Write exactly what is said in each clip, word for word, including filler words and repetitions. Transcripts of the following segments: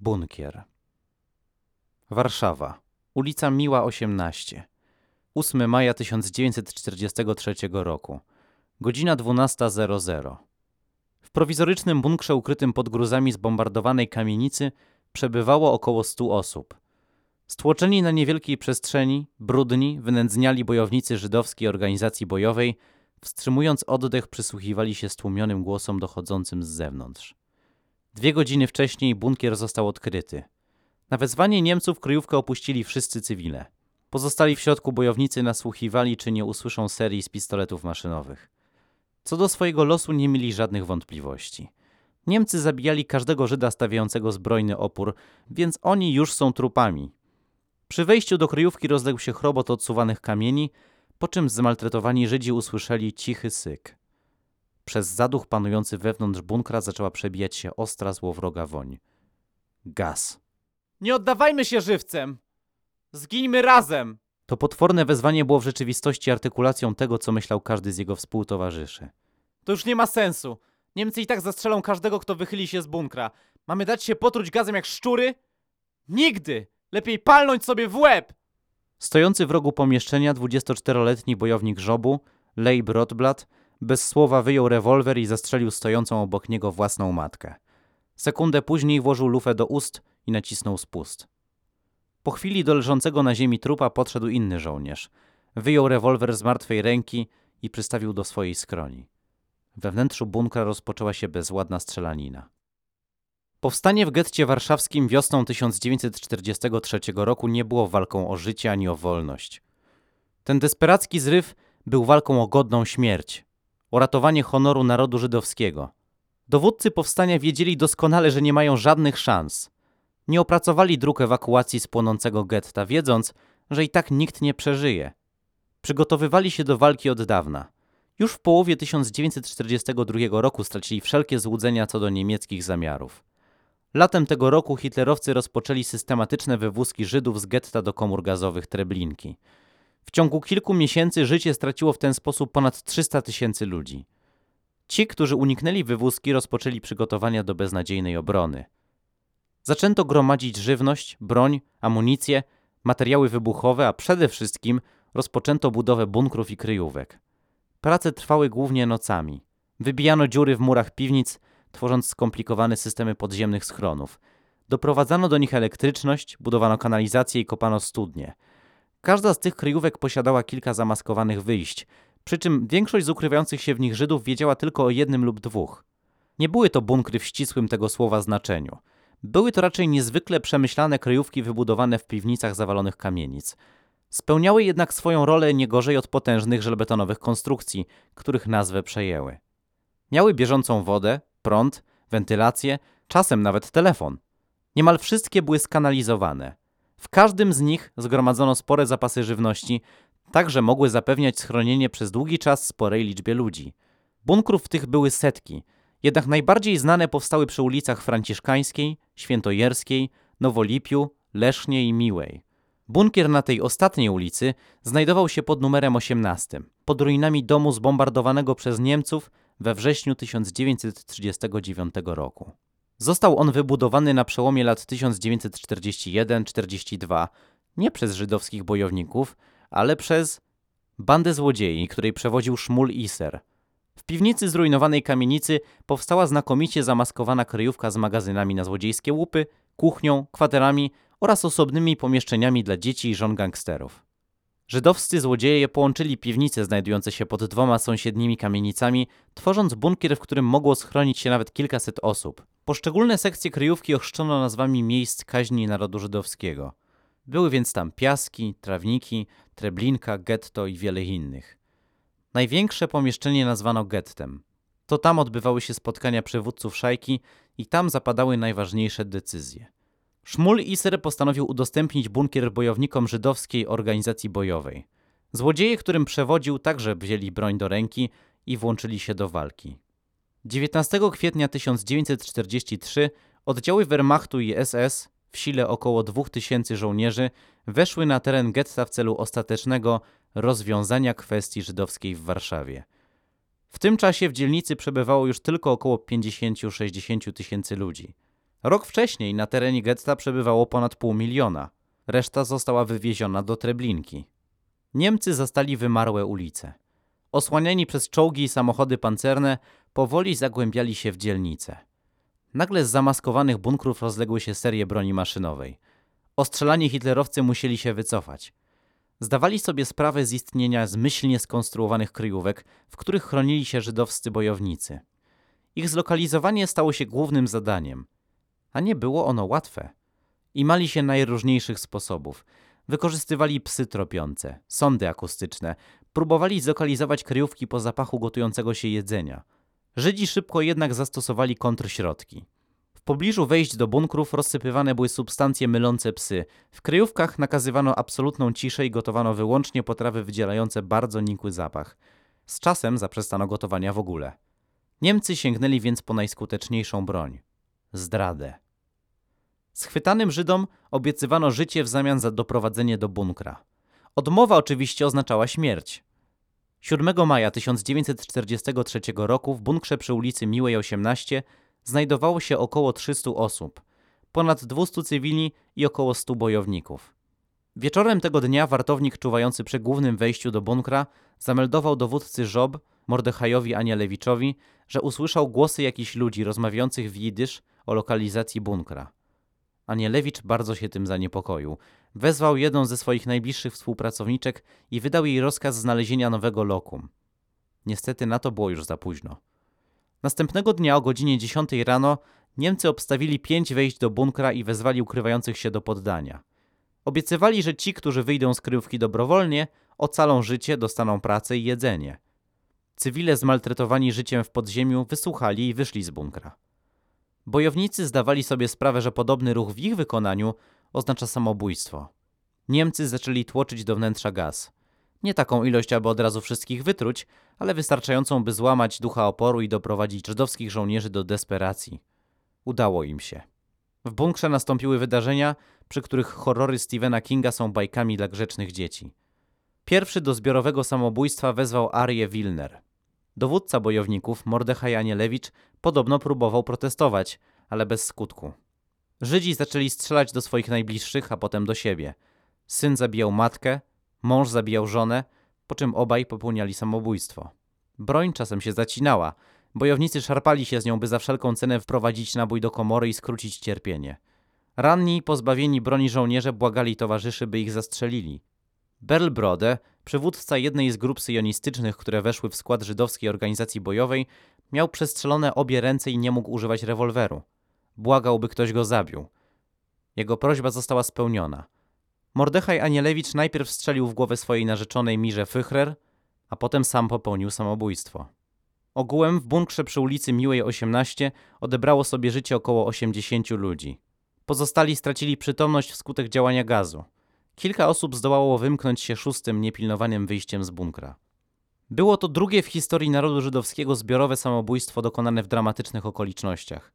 Bunkier. Warszawa. Ulica Miła osiemnaście. ósmego maja tysiąc dziewięćset czterdziestego trzeciego roku. Godzina dwunasta zero zero. W prowizorycznym bunkrze ukrytym pod gruzami zbombardowanej kamienicy przebywało około stu osób. Stłoczeni na niewielkiej przestrzeni, brudni, wynędzniali bojownicy żydowskiej organizacji bojowej, wstrzymując oddech, przysłuchiwali się stłumionym głosom dochodzącym z zewnątrz. Dwie godziny wcześniej bunkier został odkryty. Na wezwanie Niemców kryjówkę opuścili wszyscy cywile. Pozostali w środku bojownicy nasłuchiwali, czy nie usłyszą serii z pistoletów maszynowych. Co do swojego losu nie mieli żadnych wątpliwości. Niemcy zabijali każdego Żyda stawiającego zbrojny opór, więc oni już są trupami. Przy wejściu do kryjówki rozległ się chrobot odsuwanych kamieni, po czym zmaltretowani Żydzi usłyszeli cichy syk. Przez zaduch panujący wewnątrz bunkra zaczęła przebijać się ostra, złowroga woń. Gaz. Nie oddawajmy się żywcem! Zgińmy razem! To potworne wezwanie było w rzeczywistości artykulacją tego, co myślał każdy z jego współtowarzyszy. To już nie ma sensu. Niemcy i tak zastrzelą każdego, kto wychyli się z bunkra. Mamy dać się potruć gazem jak szczury? Nigdy! Lepiej palnąć sobie w łeb! Stojący w rogu pomieszczenia dwudziestoczteroletni bojownik żobu, Leib Rotblat, bez słowa wyjął rewolwer i zastrzelił stojącą obok niego własną matkę. Sekundę później włożył lufę do ust i nacisnął spust. Po chwili do leżącego na ziemi trupa podszedł inny żołnierz. Wyjął rewolwer z martwej ręki i przystawił do swojej skroni. We wnętrzu bunkra rozpoczęła się bezładna strzelanina. Powstanie w getcie warszawskim wiosną tysiąc dziewięćset czterdziestego trzeciego roku nie było walką o życie ani o wolność. Ten desperacki zryw był walką o godną śmierć, o ratowanie honoru narodu żydowskiego. Dowódcy powstania wiedzieli doskonale, że nie mają żadnych szans. Nie opracowali dróg ewakuacji z płonącego getta, wiedząc, że i tak nikt nie przeżyje. Przygotowywali się do walki od dawna. Już w połowie tysiąc dziewięćset czterdziestego drugiego roku stracili wszelkie złudzenia co do niemieckich zamiarów. Latem tego roku hitlerowcy rozpoczęli systematyczne wywózki Żydów z getta do komór gazowych Treblinki. W ciągu kilku miesięcy życie straciło w ten sposób ponad trzysta tysięcy ludzi. Ci, którzy uniknęli wywózki, rozpoczęli przygotowania do beznadziejnej obrony. Zaczęto gromadzić żywność, broń, amunicję, materiały wybuchowe, a przede wszystkim rozpoczęto budowę bunkrów i kryjówek. Prace trwały głównie nocami. Wybijano dziury w murach piwnic, tworząc skomplikowane systemy podziemnych schronów. Doprowadzano do nich elektryczność, budowano kanalizację i kopano studnie. Każda z tych kryjówek posiadała kilka zamaskowanych wyjść, przy czym większość z ukrywających się w nich Żydów wiedziała tylko o jednym lub dwóch. Nie były to bunkry w ścisłym tego słowa znaczeniu. Były to raczej niezwykle przemyślane kryjówki wybudowane w piwnicach zawalonych kamienic. Spełniały jednak swoją rolę nie gorzej od potężnych żelbetonowych konstrukcji, których nazwę przejęły. Miały bieżącą wodę, prąd, wentylację, czasem nawet telefon. Niemal wszystkie były skanalizowane. W każdym z nich zgromadzono spore zapasy żywności, tak że mogły zapewniać schronienie przez długi czas sporej liczbie ludzi. Bunkrów tych były setki, jednak najbardziej znane powstały przy ulicach Franciszkańskiej, Świętojerskiej, Nowolipiu, Lesznie i Miłej. Bunkier na tej ostatniej ulicy znajdował się pod numerem osiemnastym, pod ruinami domu zbombardowanego przez Niemców we wrześniu tysiąc dziewięćset trzydziestego dziewiątego roku. Został on wybudowany na przełomie lat tysiąc dziewięćset czterdziesty pierwszy czterdziesty drugi nie przez żydowskich bojowników, ale przez bandę złodziei, której przewodził Szmul Iser. W piwnicy zrujnowanej kamienicy powstała znakomicie zamaskowana kryjówka z magazynami na złodziejskie łupy, kuchnią, kwaterami oraz osobnymi pomieszczeniami dla dzieci i żon gangsterów. Żydowscy złodzieje połączyli piwnice znajdujące się pod dwoma sąsiednimi kamienicami, tworząc bunkier, w którym mogło schronić się nawet kilkaset osób. Poszczególne sekcje kryjówki ochrzczono nazwami miejsc kaźni narodu żydowskiego. Były więc tam Piaski, Trawniki, Treblinka, getto i wiele innych. Największe pomieszczenie nazwano gettem. To tam odbywały się spotkania przywódców szajki i tam zapadały najważniejsze decyzje. Szmul Iser postanowił udostępnić bunkier bojownikom żydowskiej organizacji bojowej. Złodzieje, którym przewodził, także wzięli broń do ręki i włączyli się do walki. dziewiętnastego kwietnia tysiąc dziewięćset czterdziestego trzeciego oddziały Wehrmachtu i S S w sile około dwóch tysięcy żołnierzy weszły na teren getta w celu ostatecznego rozwiązania kwestii żydowskiej w Warszawie. W tym czasie w dzielnicy przebywało już tylko około pięćdziesiąt do sześćdziesięciu tysięcy ludzi. Rok wcześniej na terenie getta przebywało ponad pół miliona. Reszta została wywieziona do Treblinki. Niemcy zastali wymarłe ulice. Osłaniani przez czołgi i samochody pancerne, powoli zagłębiali się w dzielnice. Nagle z zamaskowanych bunkrów rozległy się serie broni maszynowej. Ostrzelani hitlerowcy musieli się wycofać. Zdawali sobie sprawę z istnienia zmyślnie skonstruowanych kryjówek, w których chronili się żydowscy bojownicy. Ich zlokalizowanie stało się głównym zadaniem. A nie było ono łatwe. Imali się najróżniejszych sposobów. Wykorzystywali psy tropiące, sondy akustyczne, próbowali zlokalizować kryjówki po zapachu gotującego się jedzenia. Żydzi szybko jednak zastosowali kontrśrodki. W pobliżu wejść do bunkrów rozsypywane były substancje mylące psy. W kryjówkach nakazywano absolutną ciszę i gotowano wyłącznie potrawy wydzielające bardzo nikły zapach. Z czasem zaprzestano gotowania w ogóle. Niemcy sięgnęli więc po najskuteczniejszą broń – zdradę. Schwytanym Żydom obiecywano życie w zamian za doprowadzenie do bunkra. Odmowa oczywiście oznaczała śmierć. siódmego maja tysiąc dziewięćset czterdziestego trzeciego roku w bunkrze przy ulicy Miłej osiemnaście znajdowało się około trzystu osób, ponad dwustu cywili i około stu bojowników. Wieczorem tego dnia wartownik czuwający przy głównym wejściu do bunkra zameldował dowódcy żob, Mordechajowi Anielewiczowi, że usłyszał głosy jakichś ludzi rozmawiających w jidysz o lokalizacji bunkra. Anielewicz bardzo się tym zaniepokoił. Wezwał jedną ze swoich najbliższych współpracowniczek i wydał jej rozkaz znalezienia nowego lokum. Niestety na to było już za późno. Następnego dnia o godzinie dziesiątej rano Niemcy obstawili pięć wejść do bunkra i wezwali ukrywających się do poddania. Obiecywali, że ci, którzy wyjdą z kryjówki dobrowolnie, ocalą życie, dostaną pracę i jedzenie. Cywile zmaltretowani życiem w podziemiu wysłuchali i wyszli z bunkra. Bojownicy zdawali sobie sprawę, że podobny ruch w ich wykonaniu oznacza samobójstwo. Niemcy zaczęli tłoczyć do wnętrza gaz. Nie taką ilość, aby od razu wszystkich wytruć, ale wystarczającą, by złamać ducha oporu i doprowadzić żydowskich żołnierzy do desperacji. Udało im się. W bunkrze nastąpiły wydarzenia, przy których horrory Stephena Kinga są bajkami dla grzecznych dzieci. Pierwszy do zbiorowego samobójstwa wezwał Arię Wilner. Dowódca bojowników, Mordechaj Anielewicz, podobno próbował protestować, ale bez skutku. Żydzi zaczęli strzelać do swoich najbliższych, a potem do siebie. Syn zabijał matkę, mąż zabijał żonę, po czym obaj popełniali samobójstwo. Broń czasem się zacinała. Bojownicy szarpali się z nią, by za wszelką cenę wprowadzić nabój do komory i skrócić cierpienie. Ranni, pozbawieni broni żołnierze błagali towarzyszy, by ich zastrzelili. Berlbrode, przywódca jednej z grup syjonistycznych, które weszły w skład żydowskiej organizacji bojowej, miał przestrzelone obie ręce i nie mógł używać rewolweru. Błagał, by ktoś go zabił. Jego prośba została spełniona. Mordechaj Anielewicz najpierw strzelił w głowę swojej narzeczonej Mirze Führer, a potem sam popełnił samobójstwo. Ogółem w bunkrze przy ulicy Miłej osiemnaście odebrało sobie życie około osiemdziesięciu ludzi. Pozostali stracili przytomność wskutek działania gazu. Kilka osób zdołało wymknąć się szóstym niepilnowanym wyjściem z bunkra. Było to drugie w historii narodu żydowskiego zbiorowe samobójstwo dokonane w dramatycznych okolicznościach.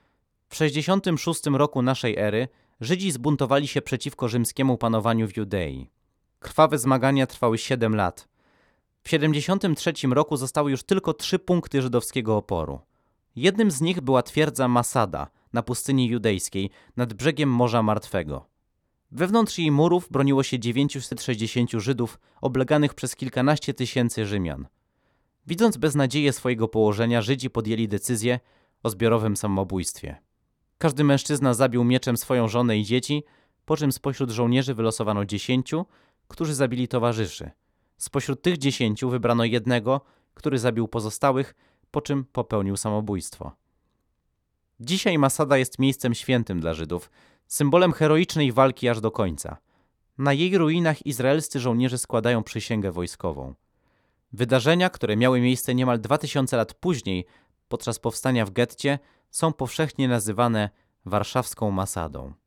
W sześćdziesiątym szóstym roku naszej ery Żydzi zbuntowali się przeciwko rzymskiemu panowaniu w Judei. Krwawe zmagania trwały siedem lat. W siedemdziesiątym trzecim roku zostały już tylko trzy punkty żydowskiego oporu. Jednym z nich była twierdza Masada na pustyni judejskiej nad brzegiem Morza Martwego. Wewnątrz jej murów broniło się dziewięciuset sześćdziesięciu Żydów obleganych przez kilkanaście tysięcy Rzymian. Widząc beznadzieję swojego położenia, Żydzi podjęli decyzję o zbiorowym samobójstwie. Każdy mężczyzna zabił mieczem swoją żonę i dzieci, po czym spośród żołnierzy wylosowano dziesięciu, którzy zabili towarzyszy. Spośród tych dziesięciu wybrano jednego, który zabił pozostałych, po czym popełnił samobójstwo. Dzisiaj Masada jest miejscem świętym dla Żydów, symbolem heroicznej walki aż do końca. Na jej ruinach izraelscy żołnierze składają przysięgę wojskową. Wydarzenia, które miały miejsce niemal dwa tysiące lat później, podczas powstania w getcie, są powszechnie nazywane warszawską Masadą.